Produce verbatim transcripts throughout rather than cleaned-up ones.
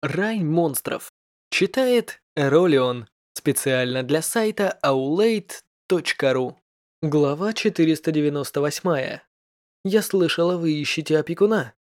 Рай монстров. Читает Эролион. Специально для сайта аулейт точка ру. Глава четыреста девяносто восемь. Я слышала, вы ищете опекуна.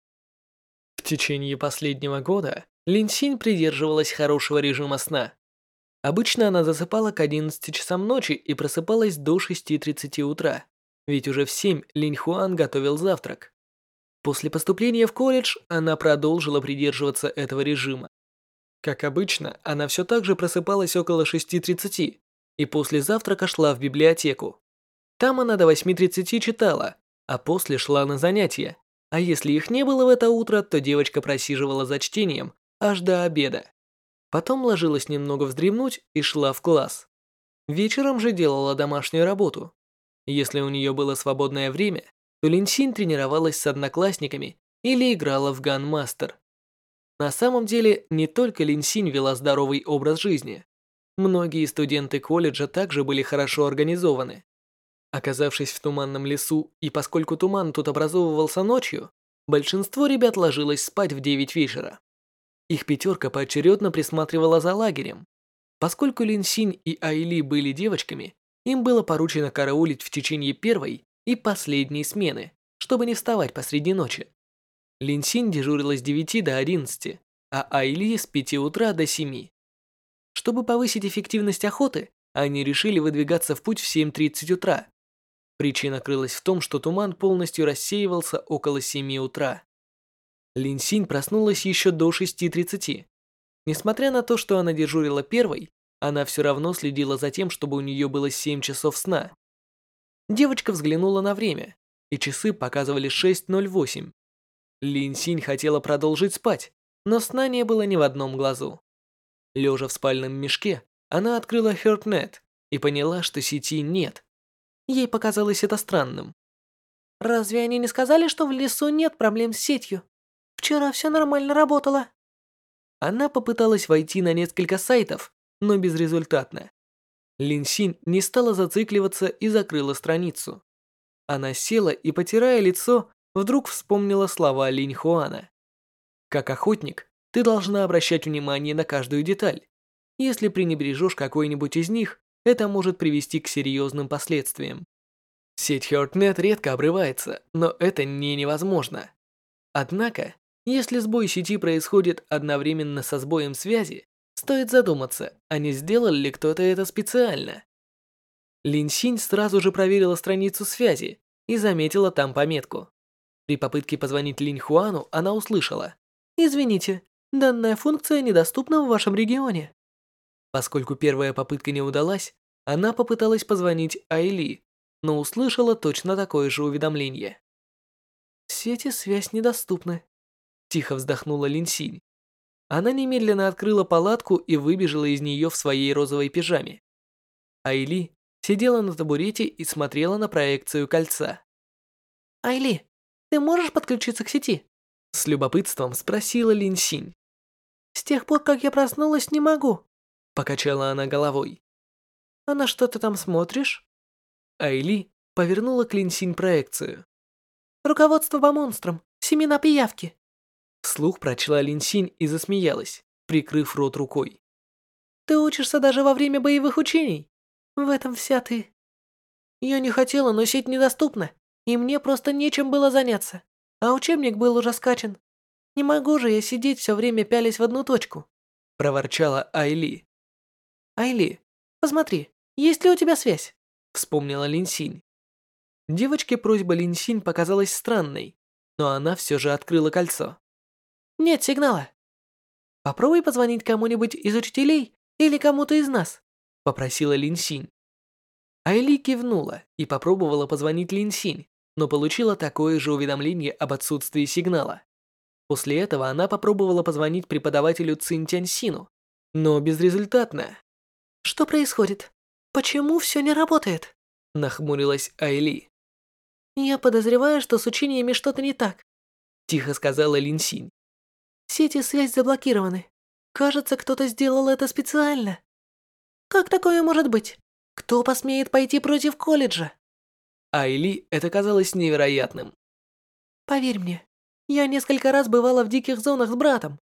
В течение последнего года Лин Синь придерживалась хорошего режима сна. Обычно она засыпала к одиннадцати часам ночи и просыпалась до шести тридцати утра, ведь уже в семь Линь Хуан готовил завтрак. После поступления в колледж она продолжила придерживаться этого режима. Как обычно, она все так же просыпалась около шести тридцати и после завтрака шла в библиотеку. Там она до восьми тридцати читала, а после шла на занятия. А если их не было в это утро, то девочка просиживала за чтением аж до обеда. Потом ложилась немного вздремнуть и шла в класс. Вечером же делала домашнюю работу. Если у нее было свободное время, то Лин Синь тренировалась с одноклассниками или играла в Ганмастер. На самом деле, не только Лин Синь вела здоровый образ жизни. Многие студенты колледжа также были хорошо организованы. Оказавшись в туманном лесу, и поскольку туман тут образовывался ночью, большинство ребят ложилось спать в девять вечера. Их пятерка поочередно присматривала за лагерем. Поскольку Лин Синь и Айли были девочками, им было поручено караулить в течение первой и последней смены, чтобы не вставать посреди ночи. Лин Синь дежурила с девяти до одиннадцати, а Айли с пяти утра до семи. Чтобы повысить эффективность охоты, они решили выдвигаться в путь в семь тридцать утра. Причина крылась в том, что туман полностью рассеивался около семи утра. Лин Синь проснулась еще до шести тридцати. Несмотря на то, что она дежурила первой, она все равно следила за тем, чтобы у нее было семь часов сна. Девочка взглянула на время, и часы показывали шесть ноль восемь. Лин Синь хотела продолжить спать, но сна не было ни в одном глазу. Лежа в спальном мешке, она открыла HeartNet и поняла, что сети нет. Ей показалось это странным. Разве они не сказали, что в лесу нет проблем с сетью? Вчера все нормально работало. Она попыталась войти на несколько сайтов, но безрезультатно. Лин Синь не стала зацикливаться и закрыла страницу. Она села и, потирая лицо, вдруг вспомнила слова Линь Хуана. Как охотник, ты должна обращать внимание на каждую деталь. Если пренебрежешь какой-нибудь из них, это может привести к серьезным последствиям. Сеть HeartNet редко обрывается, но это не невозможно. Однако, если сбой сети происходит одновременно со сбоем связи, стоит задуматься, а не сделал ли кто-то это специально. Лин Синь сразу же проверила страницу связи и заметила там пометку. При попытке позвонить Линь Хуану она услышала: «Извините, данная функция недоступна в вашем регионе». Поскольку первая попытка не удалась, она попыталась позвонить Айли, но услышала точно такое же уведомление. «Сети связь недоступны», – тихо вздохнула Лин Синь. Она немедленно открыла палатку и выбежала из нее в своей розовой пижаме. Айли сидела на табурете и смотрела на проекцию кольца. «Айли, ты можешь подключиться к сети?» – с любопытством спросила Лин Синь. «С тех пор, как я проснулась, не могу», – покачала она головой. «А на что ты там смотришь?» Айли повернула к Лин Синь проекцию. «Руководство по монстрам. Семена пиявки». Вслух прочла Лин Синь и засмеялась, прикрыв рот рукой. «Ты учишься даже во время боевых учений? В этом вся ты». «Я не хотела, но сеть недоступна, и мне просто нечем было заняться, а учебник был уже скачан. Не могу же я сидеть все время пялясь в одну точку», – проворчала Айли. «Айли, посмотри, есть ли у тебя связь?» – вспомнила Лин Синь. Девочке просьба Лин Синь показалась странной, но она все же открыла кольцо. «Нет сигнала. Попробуй позвонить кому-нибудь из учителей или кому-то из нас», – попросила Лин Синь. Айли кивнула и попробовала позвонить Лин Синь, но получила такое же уведомление об отсутствии сигнала. После этого она попробовала позвонить преподавателю Цин Тяньсину, но безрезультатно. «Что происходит? Почему все не работает?» – нахмурилась Айли. «Я подозреваю, что с учениями что-то не так», – тихо сказала Лин Синь. «Сети связь заблокированы. Кажется, кто-то сделал это специально. Как такое может быть? Кто посмеет пойти против колледжа?» Айли это казалось невероятным. «Поверь мне, я несколько раз бывала в диких зонах с братом.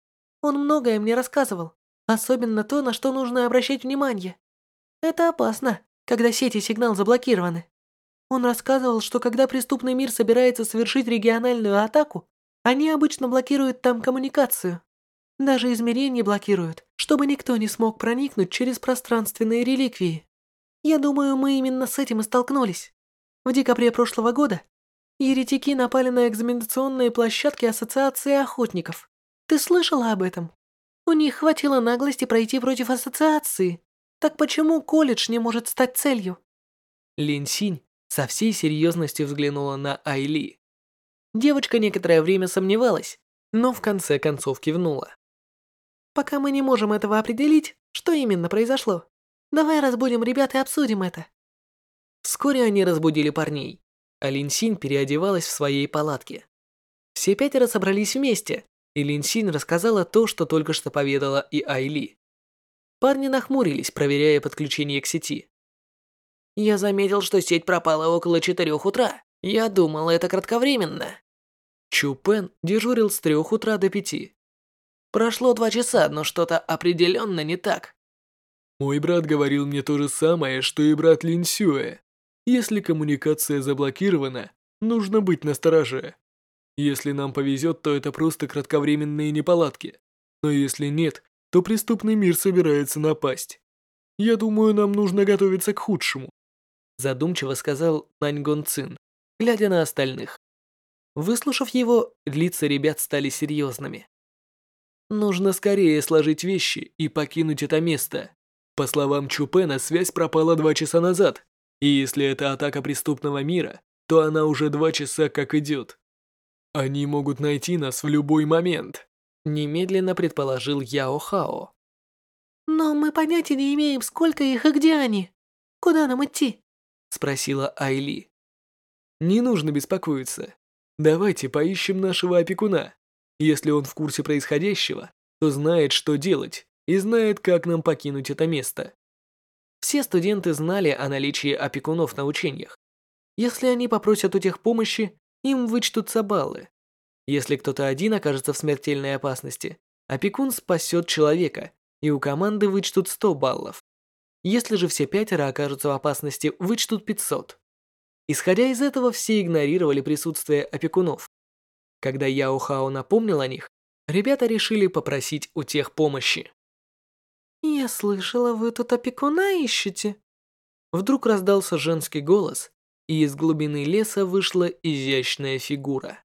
Он многое мне рассказывал, особенно то, на что нужно обращать внимание. Это опасно, когда сеть и сигнал заблокированы. Он рассказывал, что когда преступный мир собирается совершить региональную атаку, они обычно блокируют там коммуникацию. Даже измерения блокируют, чтобы никто не смог проникнуть через пространственные реликвии. Я думаю, мы именно с этим и столкнулись. В декабре прошлого года еретики напали на экзаменационные площадки Ассоциации охотников. Ты слышала об этом? У них хватило наглости пройти против ассоциации. Так почему колледж не может стать целью? Лин Синь со всей серьезностью взглянула на Айли. Девочка некоторое время сомневалась, но в конце концов кивнула. Пока мы не можем этого определить, что именно произошло. Давай разбудим ребят и обсудим это. Вскоре они разбудили парней, а Лин Синь переодевалась в своей палатке. Все пятеро собрались вместе, и Лин Синь рассказала то, что только что поведала и Айли. Парни нахмурились, проверяя подключение к сети. «Я заметил, что сеть пропала около четырёх утра. Я думал, это кратковременно». Чу Пен дежурил с трех утра до пяти. Прошло два часа, но что-то определенно не так. Мой брат говорил мне то же самое, что и брат Лин Сюэ. Если коммуникация заблокирована, нужно быть настороже. Если нам повезет, то это просто кратковременные неполадки. Но если нет, то преступный мир собирается напасть. Я думаю, нам нужно готовиться к худшему. Задумчиво сказал Нань Гон Цин, глядя на остальных. Выслушав его, лица ребят стали серьезными. Нужно скорее сложить вещи и покинуть это место. По словам Чу Пена, связь пропала два часа назад. И если это атака преступного мира, то она уже два часа как идет. Они могут найти нас в любой момент. Немедленно предположил Яо Хао. Но мы понятия не имеем, сколько их и где они. Куда нам идти? Спросила Айли. Не нужно беспокоиться. Давайте поищем нашего опекуна. Если он в курсе происходящего, то знает, что делать, и знает, как нам покинуть это место. Все студенты знали о наличии опекунов на учениях. Если они попросят у тех помощи, им вычтутся баллы. Если кто-то один окажется в смертельной опасности, опекун спасет человека, и у команды вычтут сто баллов. Если же все пятеро окажутся в опасности, вычтут пятьсот. Исходя из этого, все игнорировали присутствие опекунов. Когда Яо Хао напомнил о них, ребята решили попросить у тех помощи. Я слышала, вы тут опекуна ищете? Вдруг раздался женский голос, и из глубины леса вышла изящная фигура.